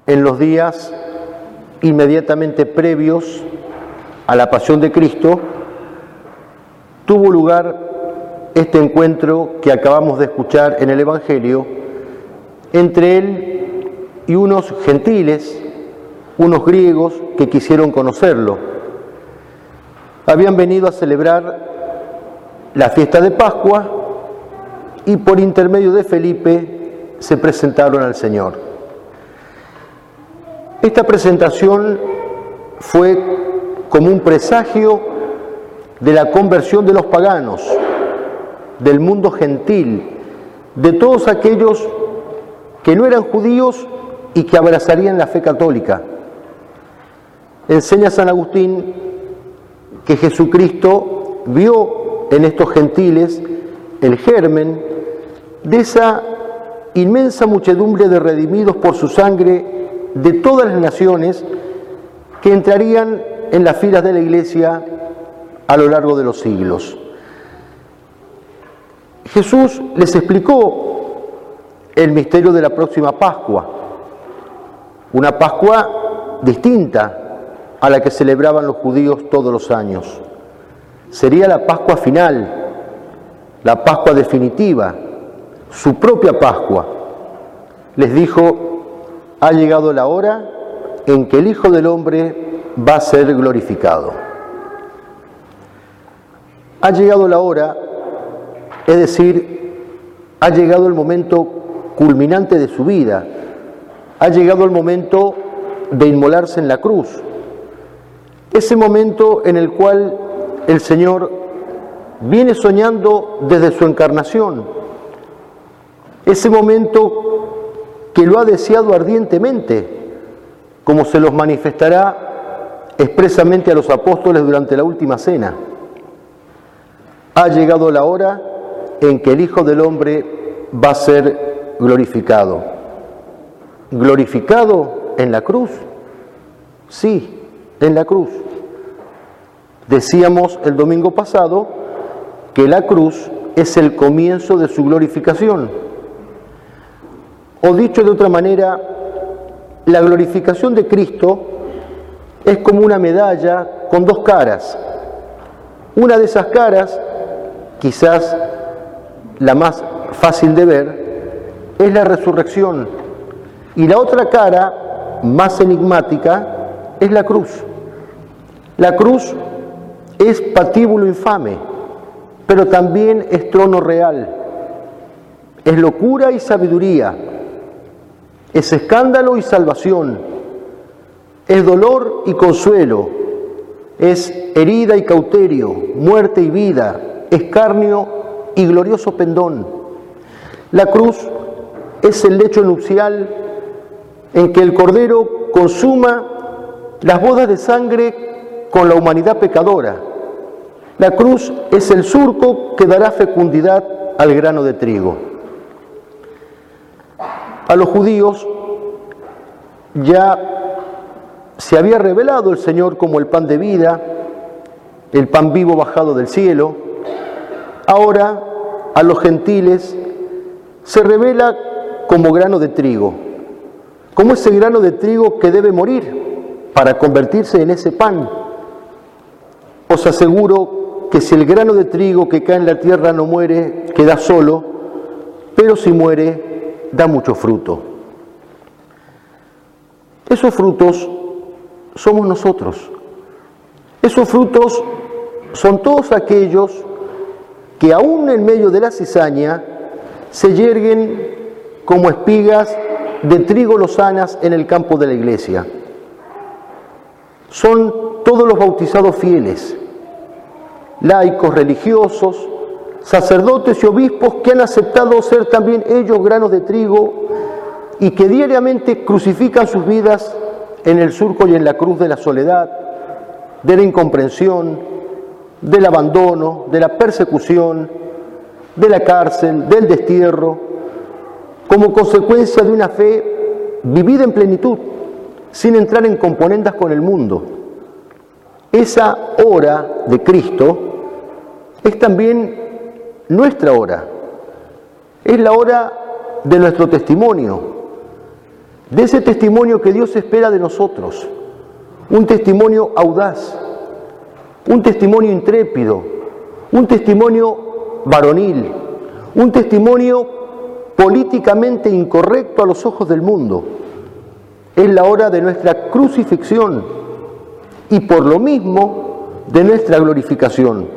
en los días inmediatamente previos a la pasión de Cristo, tuvo lugar este encuentro que acabamos de escuchar en el Evangelio entre él y unos gentiles, unos griegos que quisieron conocerlo. Habían venido a celebrar la fiesta de Pascua y por intermedio de Felipe se presentaron al Señor. Esta presentación fue como un presagio de la conversión de los paganos, del mundo gentil, de todos aquellos que no eran judíos y que abrazarían la fe católica. Enseña San Agustín que Jesucristo vio en estos gentiles el germen de esa inmensa muchedumbre de redimidos por su sangre de todas las naciones que entrarían en las filas de la Iglesia a lo largo de los siglos. Jesús les explicó el misterio de la próxima Pascua, una Pascua distinta a la que celebraban los judíos todos los años. Sería la Pascua final, la Pascua definitiva, su propia Pascua. Les dijo: ha llegado la hora en que el Hijo del Hombre va a ser glorificado. Ha llegado la hora, es decir, ha llegado el momento culminante de su vida, ha llegado el momento de inmolarse en la cruz, ese momento en el cual el Señor viene soñando desde su encarnación, ese momento que lo ha deseado ardientemente, como se los manifestará expresamente a los apóstoles durante la última cena. Ha llegado la hora en que el Hijo del Hombre va a ser glorificado. ¿Glorificado en la cruz? Sí, en la cruz. Decíamos el domingo pasado que la cruz es el comienzo de su glorificación. O dicho de otra manera, la glorificación de Cristo es como una medalla con dos caras. Una de esas caras, quizás la más fácil de ver, es la resurrección. Y la otra cara, más enigmática, es la cruz. La cruz es patíbulo infame, pero también es trono real. Es locura y sabiduría. Es escándalo y salvación. Es dolor y consuelo. Es herida y cauterio, muerte y vida, escarnio y glorioso pendón. La cruz es el lecho nupcial en que el Cordero consuma las bodas de sangre con la humanidad pecadora. La cruz es el surco que dará fecundidad al grano de trigo. A los judíos ya se había revelado el Señor como el pan de vida, el pan vivo bajado del cielo. Ahora a los gentiles se revela como grano de trigo, como ese grano de trigo que debe morir para convertirse en ese pan. Os aseguro que si el grano de trigo que cae en la tierra no muere, queda solo, pero si muere, da mucho fruto. Esos frutos somos nosotros. Esos frutos son todos aquellos que aún en medio de la cizaña se yerguen como espigas de trigo lozanas en el campo de la iglesia. Son todos los bautizados fieles, laicos, religiosos, sacerdotes y obispos que han aceptado ser también ellos granos de trigo y que diariamente crucifican sus vidas en el surco y en la cruz de la soledad, de la incomprensión, del abandono, de la persecución, de la cárcel, del destierro, como consecuencia de una fe vivida en plenitud, sin entrar en componendas con el mundo. Esa hora de Cristo es también nuestra hora, es la hora de nuestro testimonio, de ese testimonio que Dios espera de nosotros, un testimonio audaz, un testimonio intrépido, un testimonio varonil, un testimonio políticamente incorrecto a los ojos del mundo. Es la hora de nuestra crucifixión y por lo mismo de nuestra glorificación.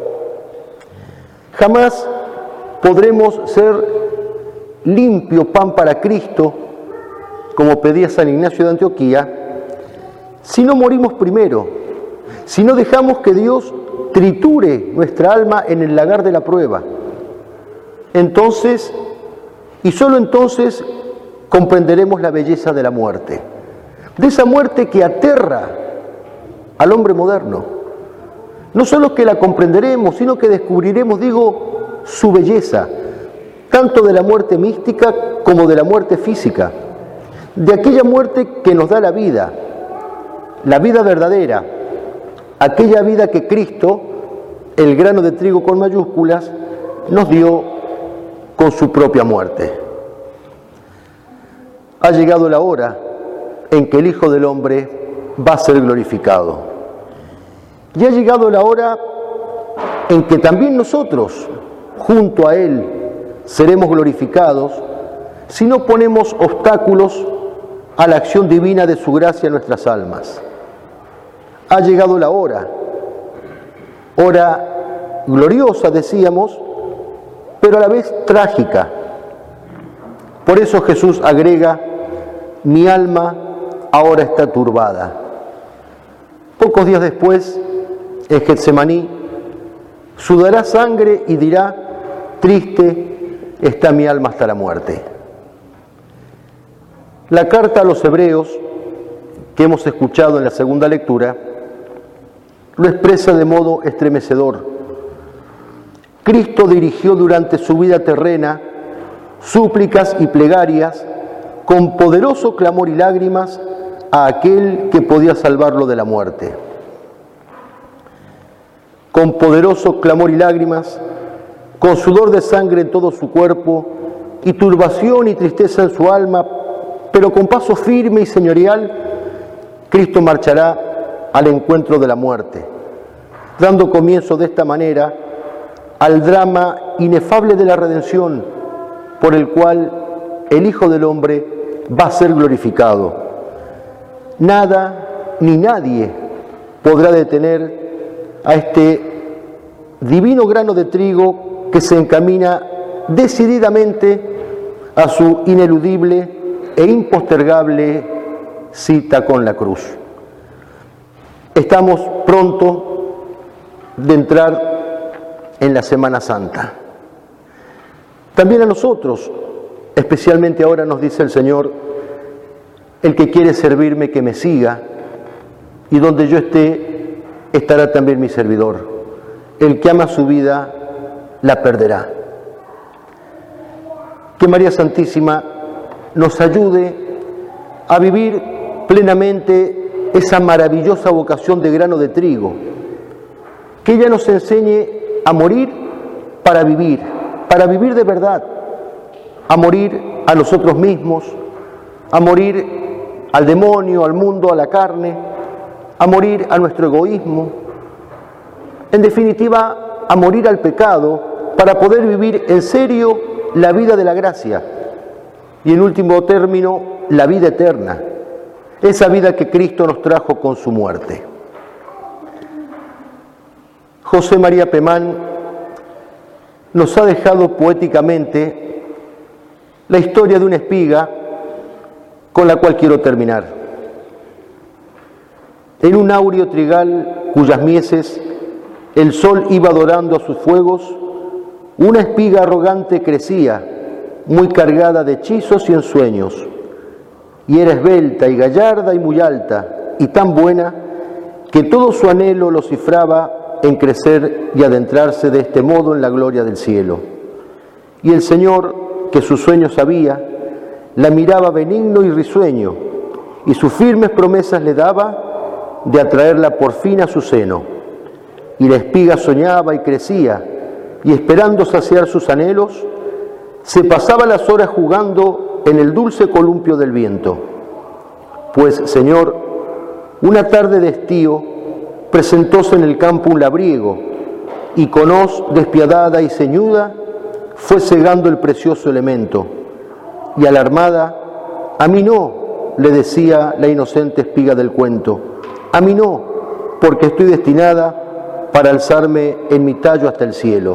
Jamás podremos ser limpio pan para Cristo, como pedía San Ignacio de Antioquía, si no morimos primero, si no dejamos que Dios triture nuestra alma en el lagar de la prueba. Entonces, y solo entonces, comprenderemos la belleza de la muerte, de esa muerte que aterra al hombre moderno. No solo que la comprenderemos, sino que descubriremos, su belleza, tanto de la muerte mística como de la muerte física, de aquella muerte que nos da la vida verdadera, aquella vida que Cristo, el grano de trigo con mayúsculas, nos dio con su propia muerte. Ha llegado la hora en que el Hijo del Hombre va a ser glorificado. Y ha llegado la hora en que también nosotros, junto a Él, seremos glorificados si no ponemos obstáculos a la acción divina de su gracia en nuestras almas. Ha llegado la hora gloriosa, decíamos, pero a la vez trágica. Por eso Jesús agrega: mi alma ahora está turbada. Pocos días después, en Getsemaní, sudará sangre y dirá: triste está mi alma hasta la muerte. La carta a los Hebreos, que hemos escuchado en la segunda lectura, lo expresa de modo estremecedor. Cristo dirigió durante su vida terrena súplicas y plegarias con poderoso clamor y lágrimas a aquel que podía salvarlo de la muerte. Con poderoso clamor y lágrimas, con sudor de sangre en todo su cuerpo y turbación y tristeza en su alma, pero con paso firme y señorial, Cristo marchará al encuentro de la muerte, dando comienzo de esta manera al drama inefable de la redención, por el cual el Hijo del Hombre va a ser glorificado. Nada ni nadie podrá detener a este divino grano de trigo que se encamina decididamente a su ineludible e impostergable cita con la cruz. Estamos pronto de entrar en la Semana Santa. También a nosotros, especialmente ahora, nos dice el Señor: el que quiere servirme, que me siga, y donde yo esté, estará también mi servidor. El que ama su vida, la perderá. Que María Santísima nos ayude a vivir plenamente esa maravillosa vocación de grano de trigo, que ella nos enseñe a morir para vivir de verdad, a morir a nosotros mismos, a morir al demonio, al mundo, a la carne, a morir a nuestro egoísmo, en definitiva, a morir al pecado para poder vivir en serio la vida de la gracia y, en último término, la vida eterna, esa vida que Cristo nos trajo con su muerte. José María Pemán nos ha dejado poéticamente la historia de una espiga con la cual quiero terminar. En un áureo trigal cuyas mieses el sol iba dorando a sus fuegos, una espiga arrogante crecía, muy cargada de hechizos y ensueños, y era esbelta y gallarda y muy alta, y tan buena que todo su anhelo lo cifraba en crecer y adentrarse de este modo en la gloria del cielo. Y el Señor, que sus sueños sabía, la miraba benigno y risueño, y sus firmes promesas le daba de atraerla por fin a su seno. Y la espiga soñaba y crecía, y esperando saciar sus anhelos, se pasaba las horas jugando en el dulce columpio del viento. Pues, Señor, una tarde de estío presentóse en el campo un labriego, y con hoz despiadada y ceñuda fue segando el precioso elemento. Y alarmada, a mí no, le decía la inocente espiga del cuento, a mí no, porque estoy destinada para alzarme en mi tallo hasta el cielo.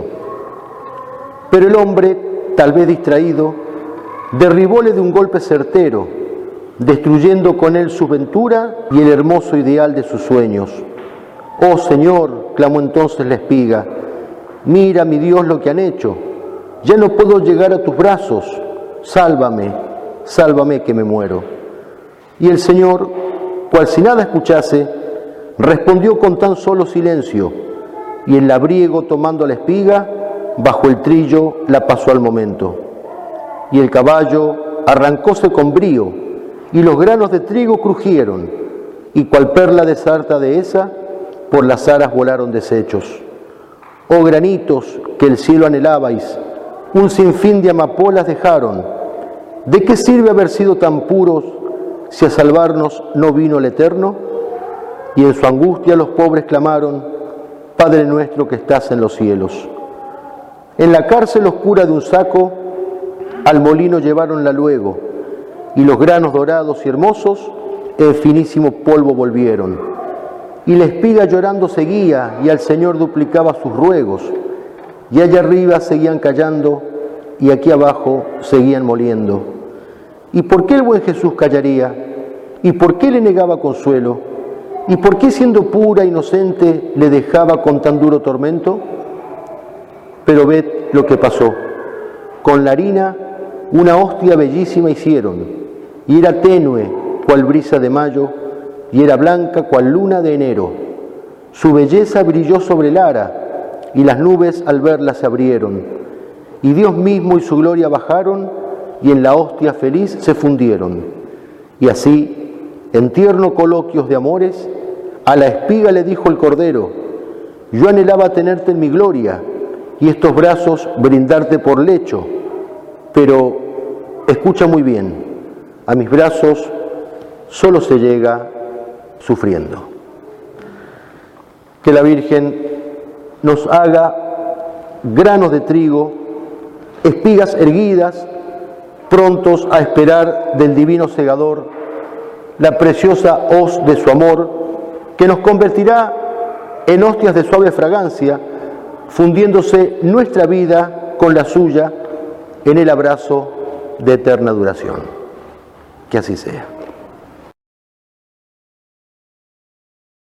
Pero el hombre, tal vez distraído, derribóle de un golpe certero, destruyendo con él su ventura y el hermoso ideal de sus sueños. «Oh Señor», clamó entonces la espiga, «mira, mi Dios, lo que han hecho. Ya no puedo llegar a tus brazos. Sálvame, sálvame que me muero». Y el Señor, cual si nada escuchase, respondió con tan solo silencio, y el labriego, tomando la espiga, bajo el trillo la pasó al momento. Y el caballo arrancóse con brío, y los granos de trigo crujieron, y cual perla de sarta dehesa, por las aras volaron deshechos. Oh granitos que el cielo anhelabais, un sinfín de amapolas dejaron. ¿De qué sirve haber sido tan puros si a salvarnos no vino el Eterno? Y en su angustia los pobres clamaron, Padre nuestro que estás en los cielos. En la cárcel oscura de un saco, al molino lleváronla luego, y los granos dorados y hermosos en finísimo polvo volvieron. Y la espiga llorando seguía, y al Señor duplicaba sus ruegos, y allá arriba seguían callando, y aquí abajo seguían moliendo. ¿Y por qué el buen Jesús callaría? ¿Y por qué le negaba consuelo? ¿Y por qué siendo pura, inocente, le dejaba con tan duro tormento? Pero ved lo que pasó. Con la harina una hostia bellísima hicieron, y era tenue cual brisa de mayo, y era blanca cual luna de enero. Su belleza brilló sobre el ara, y las nubes al verla se abrieron. Y Dios mismo y su gloria bajaron, y en la hostia feliz se fundieron. Y así, en tierno coloquios de amores, a la espiga le dijo el Cordero, yo anhelaba tenerte en mi gloria, y estos brazos brindarte por lecho, pero escucha muy bien, a mis brazos solo se llega sufriendo. Que la Virgen nos haga granos de trigo, espigas erguidas, prontos a esperar del divino segador la preciosa hoz de su amor, que nos convertirá en hostias de suave fragancia, fundiéndose nuestra vida con la suya en el abrazo de eterna duración. Que así sea.